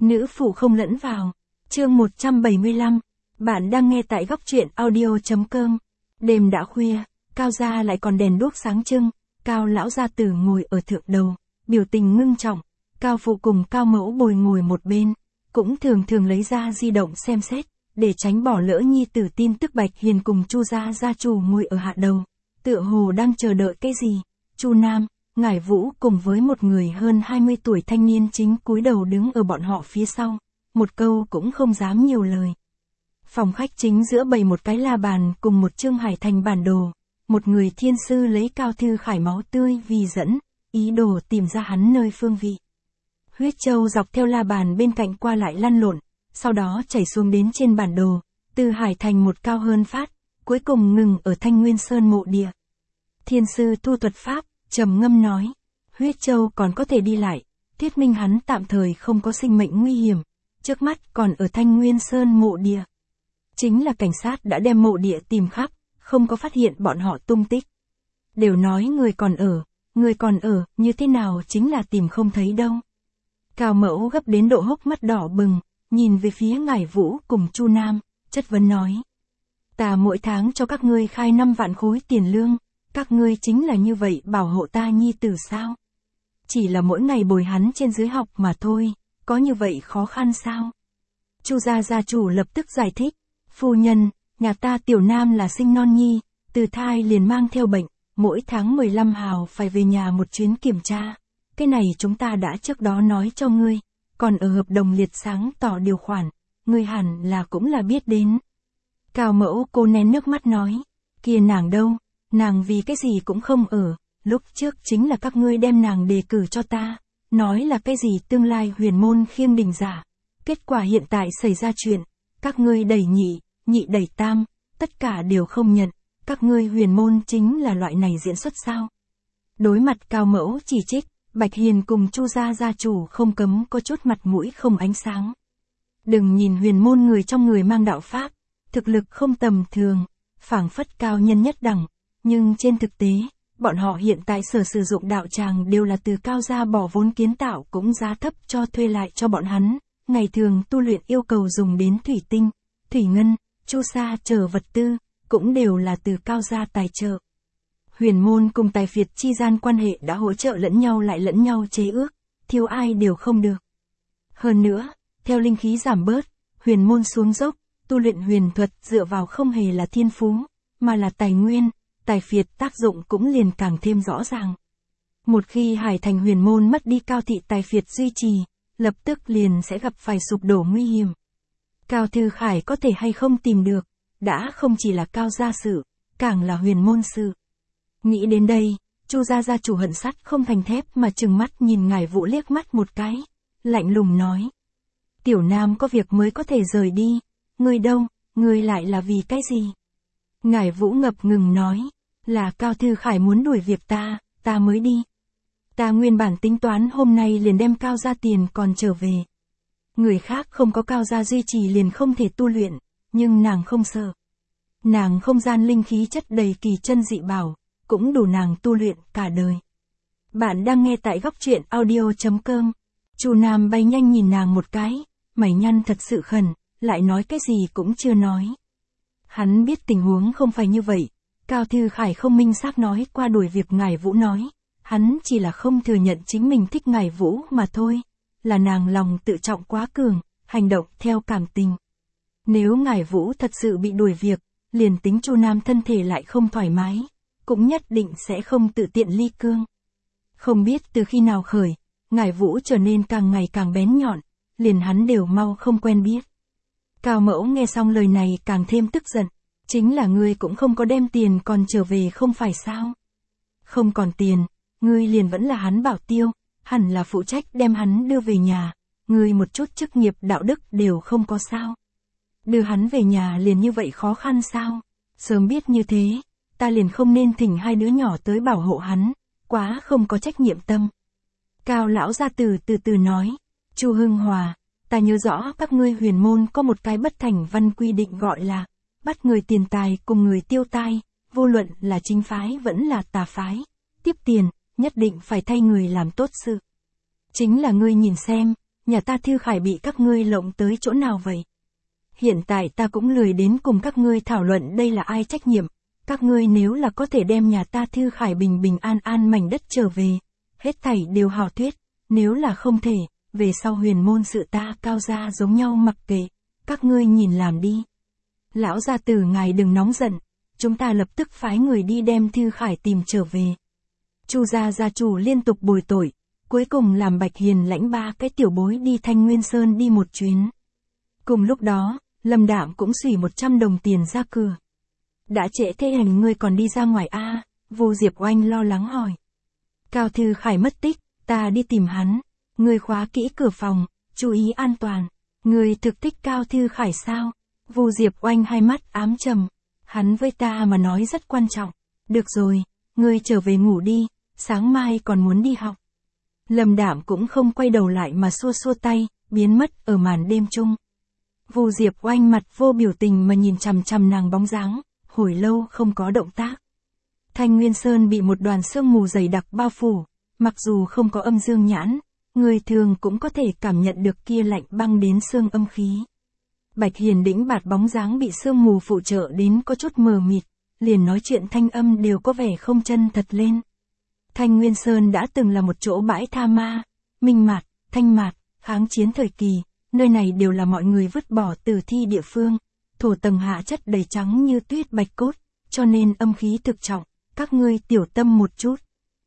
Nữ phụ không lẫn vào. Chương 175. Bạn đang nghe tại góc truyện audio.com. Đêm đã khuya, Cao gia lại còn đèn đuốc sáng trưng, Cao lão gia tử ngồi ở thượng đầu, biểu tình ngưng trọng, Cao phụ cùng Cao mẫu bồi ngồi một bên, cũng thường thường lấy ra di động xem xét, để tránh bỏ lỡ nhi tử tin tức. Bạch Hiền cùng Chu gia gia chủ ngồi ở hạ đầu, tựa hồ đang chờ đợi cái gì. Chu Nam, Ngải Vũ cùng với một người hơn 20 tuổi thanh niên chính cúi đầu đứng ở bọn họ phía sau, một câu cũng không dám nhiều lời. Phòng khách chính giữa bày một cái la bàn cùng một chương Hải Thành bản đồ, một người thiên sư lấy Cao Thư Khải máu tươi vì dẫn, ý đồ tìm ra hắn nơi phương vị. Huyết châu dọc theo la bàn bên cạnh qua lại lăn lộn, sau đó chảy xuống đến trên bản đồ, từ Hải Thành một cao hơn phát, cuối cùng ngừng ở Thanh Nguyên Sơn mộ địa. Thiên sư thu thuật pháp, trầm ngâm nói, huyết châu còn có thể đi lại, thuyết minh hắn tạm thời không có sinh mệnh nguy hiểm, trước mắt còn ở Thanh Nguyên Sơn mộ địa. Chính là cảnh sát đã đem mộ địa tìm khắp, không có phát hiện bọn họ tung tích. Đều nói người còn ở, như thế nào chính là tìm không thấy đâu. Cao mẫu gấp đến độ hốc mắt đỏ bừng, nhìn về phía Ngải Vũ cùng Chu Nam, chất vấn nói. Ta mỗi tháng cho các ngươi khai 5 vạn khối tiền lương, các ngươi chính là như vậy bảo hộ ta nhi tử sao? Chỉ là mỗi ngày bồi hắn trên dưới học mà thôi, có như vậy khó khăn sao? Chu gia gia chủ lập tức giải thích, phu nhân, nhà ta Tiểu Nam là sinh non nhi, từ thai liền mang theo bệnh, mỗi tháng 15 hào phải về nhà một chuyến kiểm tra. Cái này chúng ta đã trước đó nói cho ngươi, còn ở hợp đồng liệt sáng tỏ điều khoản, ngươi hẳn là cũng là biết đến. Cao mẫu cô nén nước mắt nói, kia nàng đâu, nàng vì cái gì cũng không ở, lúc trước chính là các ngươi đem nàng đề cử cho ta, nói là cái gì tương lai huyền môn khiêng đình giả. Kết quả hiện tại xảy ra chuyện, các ngươi đẩy nhị, nhị đẩy tam, tất cả đều không nhận, các ngươi huyền môn chính là loại này diễn xuất sao? Đối mặt Cao mẫu chỉ trích, Bạch Hiền cùng Chu gia gia chủ không cấm có chút mặt mũi không ánh sáng. Đừng nhìn huyền môn người trong người mang đạo pháp, thực lực không tầm thường, phảng phất cao nhân nhất đẳng, nhưng trên thực tế, bọn họ hiện tại sử dụng đạo tràng đều là từ Cao gia bỏ vốn kiến tạo cũng giá thấp cho thuê lại cho bọn hắn, ngày thường tu luyện yêu cầu dùng đến thủy tinh, thủy ngân, chu sa chờ vật tư, cũng đều là từ Cao gia tài trợ. Huyền môn cùng tài phiệt chi gian quan hệ đã hỗ trợ lẫn nhau lại lẫn nhau chế ước, thiếu ai đều không được. Hơn nữa, theo linh khí giảm bớt, huyền môn xuống dốc, tu luyện huyền thuật dựa vào không hề là thiên phú, mà là tài nguyên, tài phiệt tác dụng cũng liền càng thêm rõ ràng. Một khi Hải Thành huyền môn mất đi Cao thị tài phiệt duy trì, lập tức liền sẽ gặp phải sụp đổ nguy hiểm. Cao Thư Khải có thể hay không tìm được, đã không chỉ là Cao gia sự, càng là huyền môn sự. Nghĩ đến đây, Chu gia gia chủ hận sắt không thành thép mà trừng mắt nhìn Ngải Vũ liếc mắt một cái, lạnh lùng nói. Tiểu Nam có việc mới có thể rời đi, ngươi đâu, ngươi lại là vì cái gì? Ngải Vũ ngập ngừng nói, là Cao Thư Khải muốn đuổi việc ta mới đi. Ta nguyên bản tính toán hôm nay liền đem Cao gia tiền còn trở về. Người khác không có Cao gia duy trì liền không thể tu luyện, nhưng nàng không sợ. Nàng không gian linh khí chất đầy kỳ chân dị bảo, cũng đủ nàng tu luyện cả đời. Bạn đang nghe tại góc truyện audio.com. Chu Nam bay nhanh nhìn nàng một cái, mày nhăn thật sự khẩn, lại nói cái gì cũng chưa nói. Hắn biết tình huống không phải như vậy, Cao Thư Khải không minh xác nói qua đuổi việc Ngải Vũ nói, hắn chỉ là không thừa nhận chính mình thích Ngải Vũ mà thôi, là nàng lòng tự trọng quá cường, hành động theo cảm tình. Nếu Ngải Vũ thật sự bị đuổi việc, liền tính Chu Nam thân thể lại không thoải mái, cũng nhất định sẽ không tự tiện ly cương. Không biết từ khi nào khởi, Ngải Vũ trở nên càng ngày càng bén nhọn, liền hắn đều mau không quen biết. Cao mẫu nghe xong lời này càng thêm tức giận, chính là ngươi cũng không có đem tiền còn trở về không phải sao? Không còn tiền, ngươi liền vẫn là hắn bảo tiêu, hẳn là phụ trách đem hắn đưa về nhà, ngươi một chút chức nghiệp đạo đức đều không có sao? Đưa hắn về nhà liền như vậy khó khăn sao? Sớm biết như thế, ta liền không nên thỉnh hai đứa nhỏ tới bảo hộ hắn, quá không có trách nhiệm tâm. Cao lão gia từ từ nói, Chu Hưng Hòa, ta nhớ rõ các ngươi huyền môn có một cái bất thành văn quy định gọi là, bắt người tiền tài cùng người tiêu tai, vô luận là chính phái vẫn là tà phái, tiếp tiền, nhất định phải thay người làm tốt sự. Chính là ngươi nhìn xem, nhà ta Thư Khải bị các ngươi lộng tới chỗ nào vậy? Hiện tại ta cũng lười đến cùng các ngươi thảo luận đây là ai trách nhiệm, các ngươi nếu là có thể đem nhà ta Thư Khải bình bình an an mảnh đất trở về, hết thảy đều hảo thuyết, nếu là không thể, về sau huyền môn sự ta Cao gia giống nhau mặc kệ, các ngươi nhìn làm đi. Lão gia tử ngài đừng nóng giận, chúng ta lập tức phái người đi đem Thư Khải tìm trở về. Chu gia gia chủ liên tục bồi tội, cuối cùng làm Bạch Hiền lãnh 3 cái tiểu bối đi Thanh Nguyên Sơn đi một chuyến. Cùng lúc đó, Lâm Đạm cũng xỉ 100 đồng tiền ra cửa. Đã trễ thế hành ngươi còn đi ra ngoài a? Vô Diệp Oanh lo lắng hỏi. Cao Thư Khải mất tích, ta đi tìm hắn. Ngươi khóa kỹ cửa phòng, chú ý an toàn. Ngươi thực thích Cao Thư Khải sao? Vô Diệp Oanh hai mắt ám trầm. Hắn với ta mà nói rất quan trọng. Được rồi, ngươi trở về ngủ đi, sáng mai còn muốn đi học. Lâm Đạm cũng không quay đầu lại mà xua xua tay, biến mất ở màn đêm chung. Vô Diệp Oanh mặt vô biểu tình mà nhìn chằm chằm nàng bóng dáng, hồi lâu không có động tác. Thanh Nguyên Sơn bị một đoàn sương mù dày đặc bao phủ, mặc dù không có âm dương nhãn, người thường cũng có thể cảm nhận được kia lạnh băng đến xương âm khí. Bạch Hiền đĩnh bạt bóng dáng bị sương mù phụ trợ đến có chút mờ mịt, liền nói chuyện thanh âm đều có vẻ không chân thật lên. Thanh Nguyên Sơn đã từng là một chỗ bãi tha ma, Minh Mạt, Thanh Mạt, kháng chiến thời kỳ, nơi này đều là mọi người vứt bỏ tử thi địa phương, thổ tầng hạ chất đầy trắng như tuyết bạch cốt, cho nên âm khí thực trọng, các ngươi tiểu tâm một chút.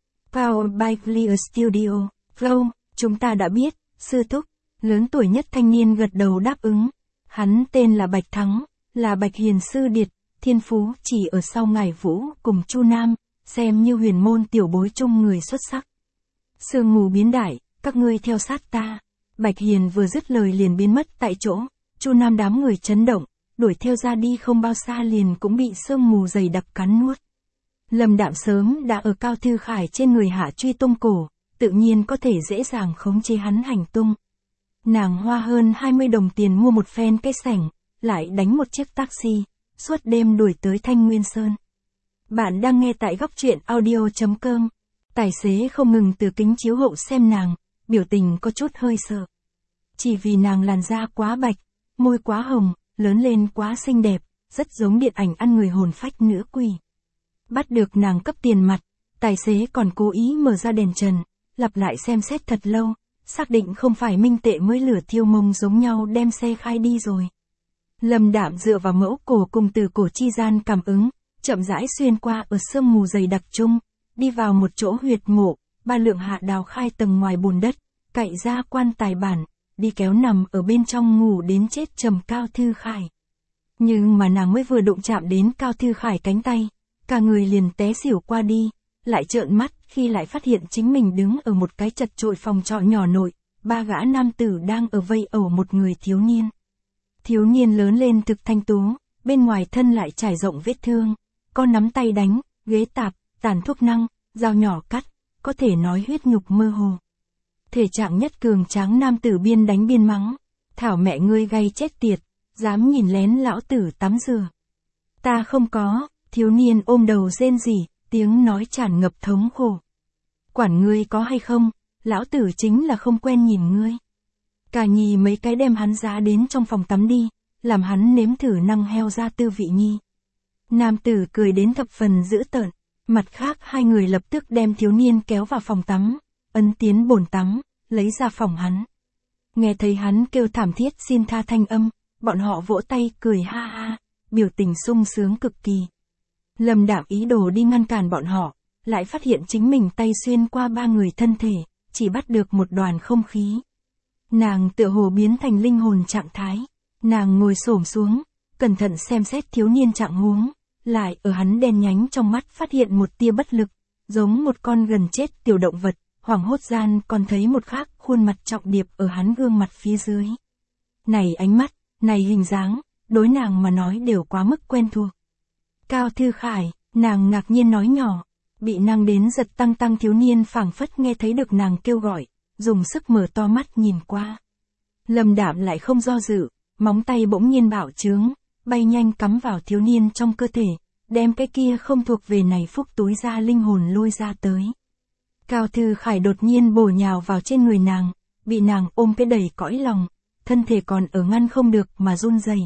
Power by Clear Studio, Flow, chúng ta đã biết, sư thúc, lớn tuổi nhất thanh niên gật đầu đáp ứng. Hắn tên là Bạch Thắng, là Bạch Hiền sư điệt, thiên phú chỉ ở sau Ngải Vũ cùng Chu Nam, xem như huyền môn tiểu bối chung người xuất sắc. Sương mù biến đại, các ngươi theo sát ta. Bạch Hiền vừa dứt lời liền biến mất tại chỗ, Chu Nam đám người chấn động, đuổi theo ra đi không bao xa liền cũng bị sương mù dày đặc cắn nuốt. Lâm Đạm sớm đã ở Cao Thư Khải trên người hạ truy tung cổ, tự nhiên có thể dễ dàng khống chế hắn hành tung. Nàng hoa hơn 20 đồng tiền mua một phen cây sảnh, lại đánh một chiếc taxi, suốt đêm đuổi tới Thanh Nguyên Sơn. Bạn đang nghe tại góc truyện audio.com. Tài xế không ngừng từ kính chiếu hậu xem nàng, biểu tình có chút hơi sợ. Chỉ vì nàng làn da quá bạch, môi quá hồng, lớn lên quá xinh đẹp, rất giống điện ảnh ăn người hồn phách nữ quỷ. Bắt được nàng cấp tiền mặt, tài xế còn cố ý mở ra đèn trần, lặp lại xem xét thật lâu, xác định không phải minh tệ mới lửa thiêu mông giống nhau đem xe khai đi rồi. Lâm Đạm dựa vào mẫu cổ cùng từ cổ chi gian cảm ứng, chậm rãi xuyên qua ở sương mù dày đặc chung, đi vào một chỗ huyệt mộ, 3 lượng hạ đào khai tầng ngoài bùn đất, cậy ra quan tài bản, đi kéo nằm ở bên trong ngủ đến chết trầm Cao Thư Khải. Nhưng mà nàng mới vừa đụng chạm đến Cao Thư Khải cánh tay, cả người liền té xỉu qua đi, lại trợn mắt khi lại phát hiện chính mình đứng ở một cái chật chội phòng trọ nhỏ nội, 3 gã nam tử đang ở vây ẩu một người thiếu niên. Thiếu niên lớn lên thực thanh tú, bên ngoài thân lại trải rộng vết thương, có nắm tay đánh, ghế tạp, tàn thuốc năng, dao nhỏ cắt, có thể nói huyết nhục mơ hồ. Thể trạng nhất cường tráng nam tử biên đánh biên mắng, thảo mẹ ngươi gay chết tiệt, dám nhìn lén lão tử tắm rửa. Ta không có, thiếu niên ôm đầu rên rỉ, tiếng nói tràn ngập thống khổ. Quản ngươi có hay không, lão tử chính là không quen nhìn ngươi. Cả nhì mấy cái đem hắn giá đến trong phòng tắm đi, làm hắn nếm thử năng heo ra tư vị nhi. Nam tử cười đến thập phần dữ tợn, mặt khác 2 người lập tức đem thiếu niên kéo vào phòng tắm, ấn tiến bồn tắm, lấy ra phòng hắn. Nghe thấy hắn kêu thảm thiết xin tha thanh âm, bọn họ vỗ tay cười ha ha, biểu tình sung sướng cực kỳ. Lâm Đạm ý đồ đi ngăn cản bọn họ, lại phát hiện chính mình tay xuyên qua 3 người thân thể, chỉ bắt được một đoàn không khí. Nàng tựa hồ biến thành linh hồn trạng thái, nàng ngồi xổm xuống, cẩn thận xem xét thiếu niên trạng huống, lại ở hắn đen nhánh trong mắt phát hiện một tia bất lực, giống một con gần chết tiểu động vật, hoảng hốt gian còn thấy một khác khuôn mặt trọng điệp ở hắn gương mặt phía dưới. Này ánh mắt, này hình dáng, đối nàng mà nói đều quá mức quen thuộc. Cao Thư Khải, nàng ngạc nhiên nói nhỏ, bị nàng đến giật tăng thiếu niên phảng phất nghe thấy được nàng kêu gọi, dùng sức mở to mắt nhìn qua. Lâm Đạm lại không do dự, móng tay bỗng nhiên bạo trướng, bay nhanh cắm vào thiếu niên trong cơ thể, đem cái kia không thuộc về này phúc túi ra linh hồn lôi ra tới. Cao Thư Khải đột nhiên bổ nhào vào trên người nàng, bị nàng ôm cái đầy cõi lòng, thân thể còn ở ngăn không được mà run rẩy.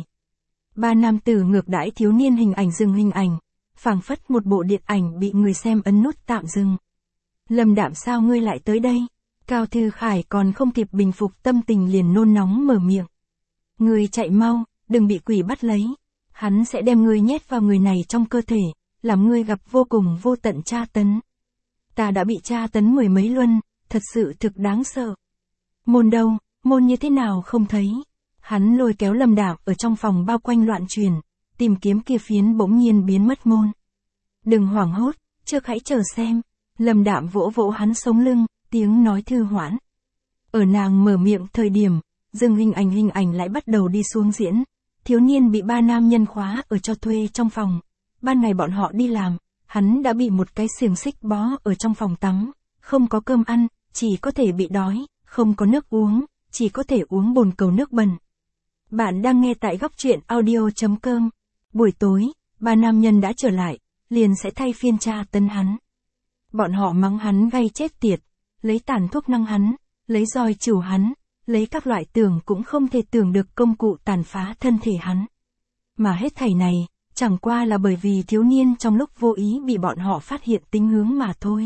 Ba nam tử ngược đãi thiếu niên hình ảnh dừng hình ảnh, phảng phất một bộ điện ảnh bị người xem ấn nút tạm dừng. Lâm Đạm sao ngươi lại tới đây? Cao Thư Khải còn không kịp bình phục tâm tình liền nôn nóng mở miệng. Ngươi chạy mau, đừng bị quỷ bắt lấy. Hắn sẽ đem ngươi nhét vào người này trong cơ thể, làm ngươi gặp vô cùng vô tận tra tấn. Ta đã bị tra tấn mười mấy luân, thật sự thực đáng sợ. Môn đâu, môn như thế nào không thấy? Hắn lôi kéo Lâm Đạm ở trong phòng bao quanh loạn truyền, tìm kiếm kia phiến bỗng nhiên biến mất môn. Đừng hoảng hốt, trước hãy chờ xem. Lâm Đạm vỗ vỗ hắn sống lưng, tiếng nói thư hoãn. Ở nàng mở miệng thời điểm, dừng hình ảnh lại bắt đầu đi xuống diễn. Thiếu niên bị ba nam nhân khóa ở cho thuê trong phòng. Ban ngày bọn họ đi làm, hắn đã bị một cái xiềng xích bó ở trong phòng tắm. Không có cơm ăn, chỉ có thể bị đói, không có nước uống, chỉ có thể uống bồn cầu nước bẩn. Bạn đang nghe tại góc truyện audio.com. Buổi tối, ba nam nhân đã trở lại, liền sẽ thay phiên tra tấn hắn. Bọn họ mắng hắn gay chết tiệt, lấy tàn thuốc năng hắn, lấy roi chửu hắn, lấy các loại tưởng cũng không thể tưởng được công cụ tàn phá thân thể hắn. Mà hết thảy này, chẳng qua là bởi vì thiếu niên trong lúc vô ý bị bọn họ phát hiện tính hướng mà thôi.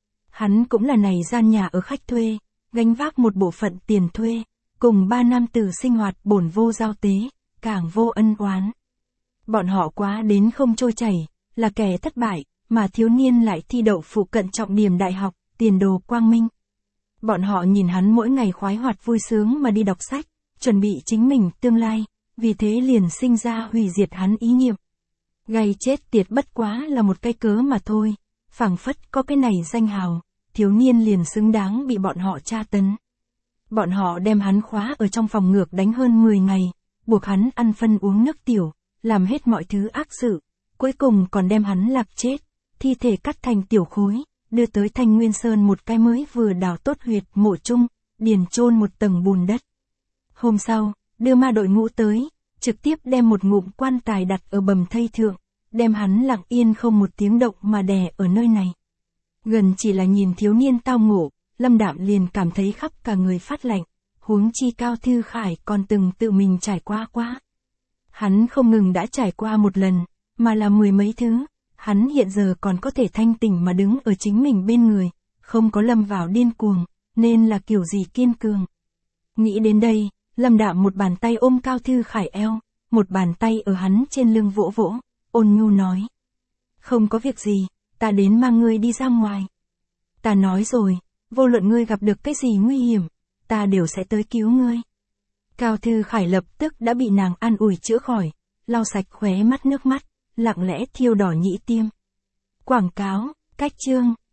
Hắn cũng là này gian nhà ở khách thuê, gánh vác một bộ phận tiền thuê, cùng ba nam tử sinh hoạt bổn vô giao tế, càng vô ân oán. Bọn họ quá đến không trôi chảy, là kẻ thất bại, mà thiếu niên lại thi đậu phụ cận trọng điểm đại học, tiền đồ quang minh. Bọn họ nhìn hắn mỗi ngày khoái hoạt vui sướng mà đi đọc sách, chuẩn bị chính mình tương lai, vì thế liền sinh ra hủy diệt hắn ý niệm. Gay chết tiệt bất quá là một cái cớ mà thôi, phảng phất có cái này danh hào, thiếu niên liền xứng đáng bị bọn họ tra tấn. Bọn họ đem hắn khóa ở trong phòng ngược đánh hơn 10 ngày, buộc hắn ăn phân uống nước tiểu, làm hết mọi thứ ác sự, cuối cùng còn đem hắn lạc chết, thi thể cắt thành tiểu khối, đưa tới Thanh Nguyên Sơn một cái mới vừa đào tốt huyệt mộ chung, điền chôn một tầng bùn đất. Hôm sau, đưa ma đội ngũ tới, trực tiếp đem một ngụm quan tài đặt ở bầm thây thượng, đem hắn lặng yên không một tiếng động mà đè ở nơi này. Gần chỉ là nhìn thiếu niên tao ngộ, Lâm Đạm liền cảm thấy khắp cả người phát lạnh, huống chi Cao Thư Khải còn từng tự mình trải qua quá. Hắn không ngừng đã trải qua một lần, mà là mười mấy thứ, hắn hiện giờ còn có thể thanh tỉnh mà đứng ở chính mình bên người, không có lâm vào điên cuồng, nên là kiểu gì kiên cường. Nghĩ đến đây, Lâm Đạm một bàn tay ôm Cao Thư Khải eo, một bàn tay ở hắn trên lưng vỗ vỗ, ôn nhu nói. Không có việc gì, ta đến mang ngươi đi ra ngoài. Ta nói rồi, vô luận ngươi gặp được cái gì nguy hiểm, ta đều sẽ tới cứu ngươi. Cao Thư Khải lập tức đã bị nàng an ủi chữa khỏi, lau sạch khóe mắt nước mắt, lặng lẽ thiêu đỏ nhĩ tiêm. Quảng cáo, cách chương.